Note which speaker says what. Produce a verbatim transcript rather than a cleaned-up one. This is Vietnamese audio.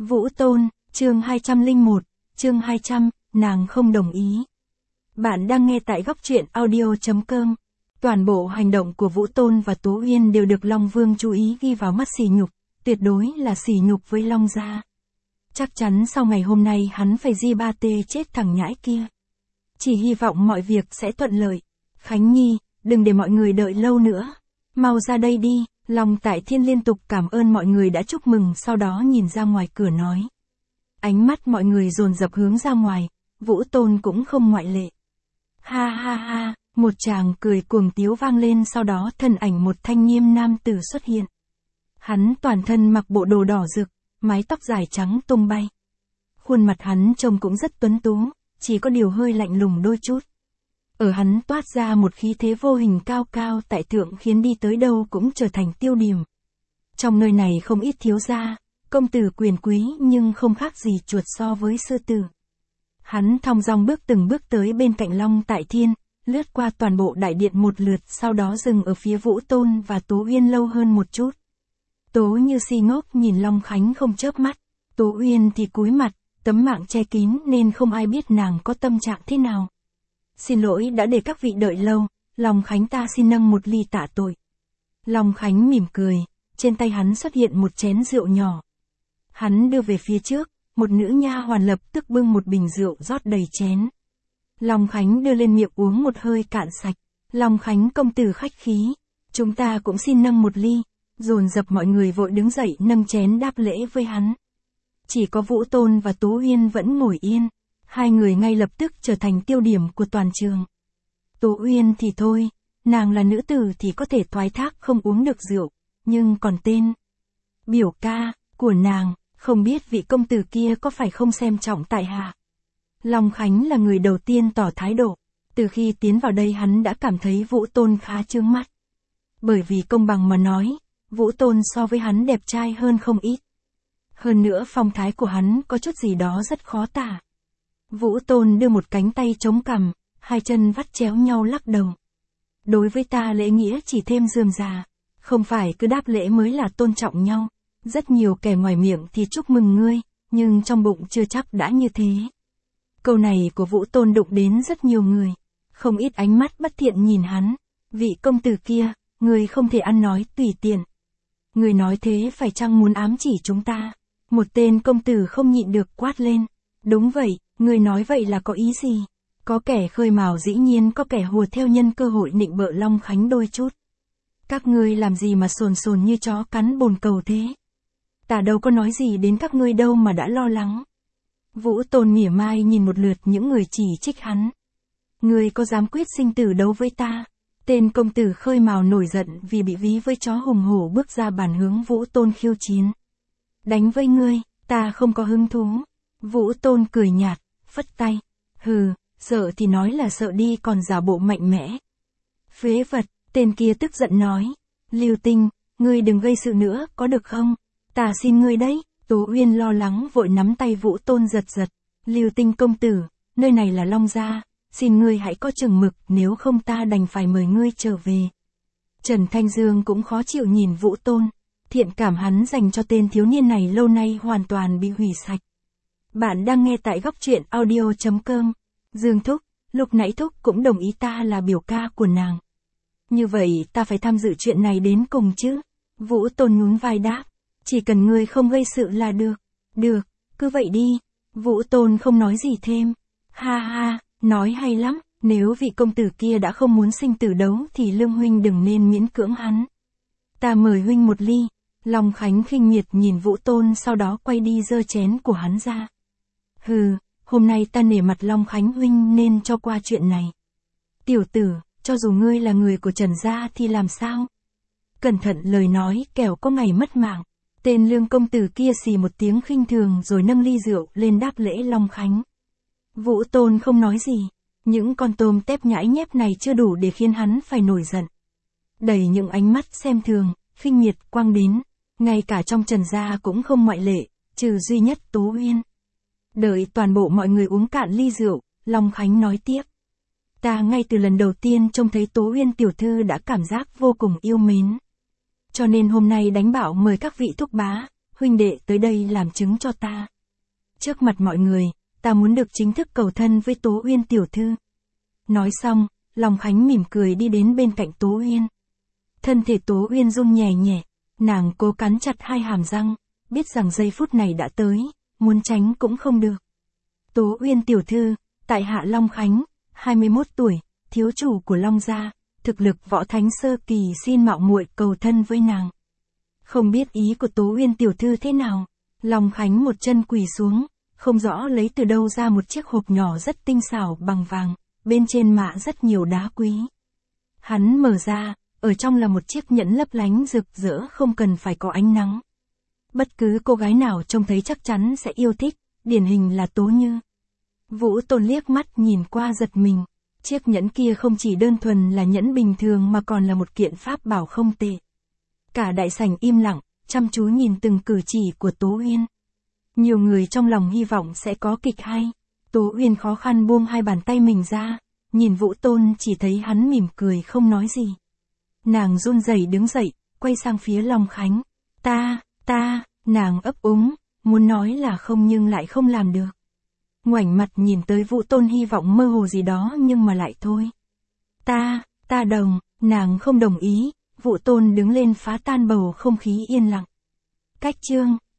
Speaker 1: Vũ Tôn, chương hai trăm lẻ một, chương hai trăm, nàng không đồng ý. Bạn đang nghe tại góc truyện audio chấm com. Toàn bộ hành động của Vũ Tôn và Tố Uyên đều được Long Vương chú ý ghi vào mắt sỉ nhục, tuyệt đối là sỉ nhục với Long gia. Chắc chắn sau ngày hôm nay hắn phải di ba tê chết thằng nhãi kia. Chỉ hy vọng mọi việc sẽ thuận lợi. Khánh Nhi, đừng để mọi người đợi lâu nữa. Mau ra đây đi. Long Tại Thiên liên tục cảm ơn mọi người đã chúc mừng, sau đó nhìn ra ngoài cửa nói. Ánh mắt mọi người dồn dập hướng ra ngoài, Vũ Tôn cũng không ngoại lệ. Ha ha ha, một tràng cười cuồng tiếu vang lên, sau đó thân ảnh một thanh niên nam tử xuất hiện. Hắn toàn thân mặc bộ đồ đỏ rực, mái tóc dài trắng tung bay. Khuôn mặt hắn trông cũng rất tuấn tú, chỉ có điều hơi lạnh lùng đôi chút. Ở hắn toát ra một khí thế vô hình cao cao tại thượng, khiến đi tới đâu cũng trở thành tiêu điểm. Trong nơi này không ít thiếu gia, công tử quyền quý, nhưng không khác gì chuột so với sư tử. Hắn thong dong bước từng bước tới bên cạnh Long Tại Thiên, lướt qua toàn bộ đại điện một lượt, sau đó dừng ở phía Vũ Tôn và Tố Uyên lâu hơn một chút. Tố Như si ngốc nhìn Long Khánh không chớp mắt, Tố Uyên thì cúi mặt, tấm mạng che kín nên không ai biết nàng có tâm trạng thế nào. Xin lỗi đã để các vị đợi lâu, Long Khánh ta xin nâng một ly tạ tội. Long Khánh mỉm cười, trên tay hắn xuất hiện một chén rượu nhỏ. Hắn đưa về phía trước, một nữ nha hoàn lập tức bưng một bình rượu rót đầy chén. Long Khánh đưa lên miệng uống một hơi cạn sạch. Long Khánh công tử khách khí, chúng ta cũng xin nâng một ly. Dồn dập mọi người vội đứng dậy nâng chén đáp lễ với hắn. Chỉ có Vũ Tôn và Tố Uyên vẫn ngồi yên. Hai người ngay lập tức trở thành tiêu điểm của toàn trường. Tố Uyên thì thôi, nàng là nữ tử thì có thể thoái thác không uống được rượu, nhưng còn tên biểu ca của nàng, không biết vị công tử kia có phải không xem trọng tại hạ. Long Khánh là người đầu tiên tỏ thái độ, từ khi tiến vào đây hắn đã cảm thấy Vũ Tôn khá chướng mắt. Bởi vì công bằng mà nói, Vũ Tôn so với hắn đẹp trai hơn không ít. Hơn nữa phong thái của hắn có chút gì đó rất khó tả. Vũ Tôn đưa một cánh tay chống cằm, hai chân vắt chéo nhau lắc đầu. Đối với ta lễ nghĩa chỉ thêm rườm rà, không phải cứ đáp lễ mới là tôn trọng nhau. Rất nhiều kẻ ngoài miệng thì chúc mừng ngươi, nhưng trong bụng chưa chắc đã như thế. Câu này của Vũ Tôn đụng đến rất nhiều người, không ít ánh mắt bất thiện nhìn hắn. Vị công tử kia, ngươi không thể ăn nói tùy tiện. Ngươi nói thế phải chăng muốn ám chỉ chúng ta? Một tên công tử không nhịn được quát lên. Đúng vậy, ngươi nói vậy là có ý gì? Có kẻ khơi mào dĩ nhiên có kẻ hùa theo, nhân cơ hội nịnh bợ Long Khánh đôi chút. Các ngươi làm gì mà sồn sồn như chó cắn bồn cầu thế? Ta đâu có nói gì đến các ngươi đâu mà đã lo lắng. Vũ Tôn mỉa mai nhìn một lượt những người chỉ trích hắn. Ngươi có dám quyết sinh tử đấu với ta? Tên công tử khơi mào nổi giận vì bị ví với chó hùng hổ, bước ra bàn hướng Vũ Tôn khiêu chiến. Đánh với ngươi, ta không có hứng thú. Vũ Tôn cười nhạt, phất tay. Hừ, sợ thì nói là sợ đi, còn giả bộ mạnh mẽ. Phế vật, tên kia tức giận nói. Lưu Tinh, ngươi đừng gây sự nữa, có được không? Ta xin ngươi đấy. Tố Uyên lo lắng vội nắm tay Vũ Tôn giật giật. Lưu Tinh công tử, nơi này là Long gia, xin ngươi hãy có chừng mực, nếu không ta đành phải mời ngươi trở về. Trần Thanh Dương cũng khó chịu nhìn Vũ Tôn. Thiện cảm hắn dành cho tên thiếu niên này lâu nay hoàn toàn bị hủy sạch. Bạn đang nghe tại góc truyện audio chấm com. Dương Thúc, lúc nãy Thúc cũng đồng ý ta là biểu ca của nàng. Như vậy ta phải tham dự chuyện này đến cùng chứ? Vũ Tôn nhún vai đáp. Chỉ cần ngươi không gây sự là được. Được, cứ vậy đi. Vũ Tôn không nói gì thêm. Ha ha, nói hay lắm. Nếu vị công tử kia đã không muốn sinh tử đấu thì Lương huynh đừng nên miễn cưỡng hắn. Ta mời huynh một ly. Long Khánh khinh miệt nhìn Vũ Tôn, sau đó quay đi giơ chén của hắn ra. Hừ, hôm nay ta nể mặt Long Khánh huynh nên cho qua chuyện này. Tiểu tử, cho dù ngươi là người của Trần gia thì làm sao? Cẩn thận lời nói, kẻo có ngày mất mạng. Tên Lương công tử kia xì một tiếng khinh thường rồi nâng ly rượu lên đáp lễ Long Khánh. Vũ Tôn không nói gì. Những con tôm tép nhãi nhép này chưa đủ để khiến hắn phải nổi giận. Đầy những ánh mắt xem thường, khinh miệt quang đến. Ngay cả trong Trần gia cũng không ngoại lệ, trừ duy nhất Tố Uyên. Đợi toàn bộ mọi người uống cạn ly rượu, Long Khánh nói tiếp. Ta ngay từ lần đầu tiên trông thấy Tố Uyên tiểu thư đã cảm giác vô cùng yêu mến. Cho nên hôm nay đánh bảo mời các vị thúc bá, huynh đệ tới đây làm chứng cho ta. Trước mặt mọi người, ta muốn được chính thức cầu thân với Tố Uyên tiểu thư. Nói xong, Long Khánh mỉm cười đi đến bên cạnh Tố Uyên. Thân thể Tố Uyên run nhẹ nhẹ, nàng cố cắn chặt hai hàm răng, biết rằng giây phút này đã tới, muốn tránh cũng không được. Tố Uyên tiểu thư, tại hạ Long Khánh, hai mươi mốt tuổi, thiếu chủ của Long gia, thực lực võ thánh sơ kỳ, xin mạo muội cầu thân với nàng. Không biết ý của Tố Uyên tiểu thư thế nào, Long Khánh một chân quỳ xuống, không rõ lấy từ đâu ra một chiếc hộp nhỏ rất tinh xảo bằng vàng, bên trên mạ rất nhiều đá quý. Hắn mở ra, ở trong là một chiếc nhẫn lấp lánh rực rỡ không cần phải có ánh nắng. Bất cứ cô gái nào trông thấy chắc chắn sẽ yêu thích, điển hình là Tố Như. Vũ Tôn liếc mắt nhìn qua giật mình, chiếc nhẫn kia không chỉ đơn thuần là nhẫn bình thường mà còn là một kiện pháp bảo không tệ. Cả đại sảnh im lặng, chăm chú nhìn từng cử chỉ của Tố Uyên. Nhiều người trong lòng hy vọng sẽ có kịch hay. Tố Uyên khó khăn buông hai bàn tay mình ra, nhìn Vũ Tôn chỉ thấy hắn mỉm cười không nói gì. Nàng run rẩy đứng dậy, quay sang phía Long Khánh. Ta, ta, nàng ấp úng, muốn nói là không nhưng lại không làm được. Ngoảnh mặt nhìn tới Vũ Tôn hy vọng mơ hồ gì đó nhưng mà lại thôi. Ta, ta đồng, nàng không đồng ý, Vũ Tôn đứng lên phá tan bầu không khí yên lặng. Cách chương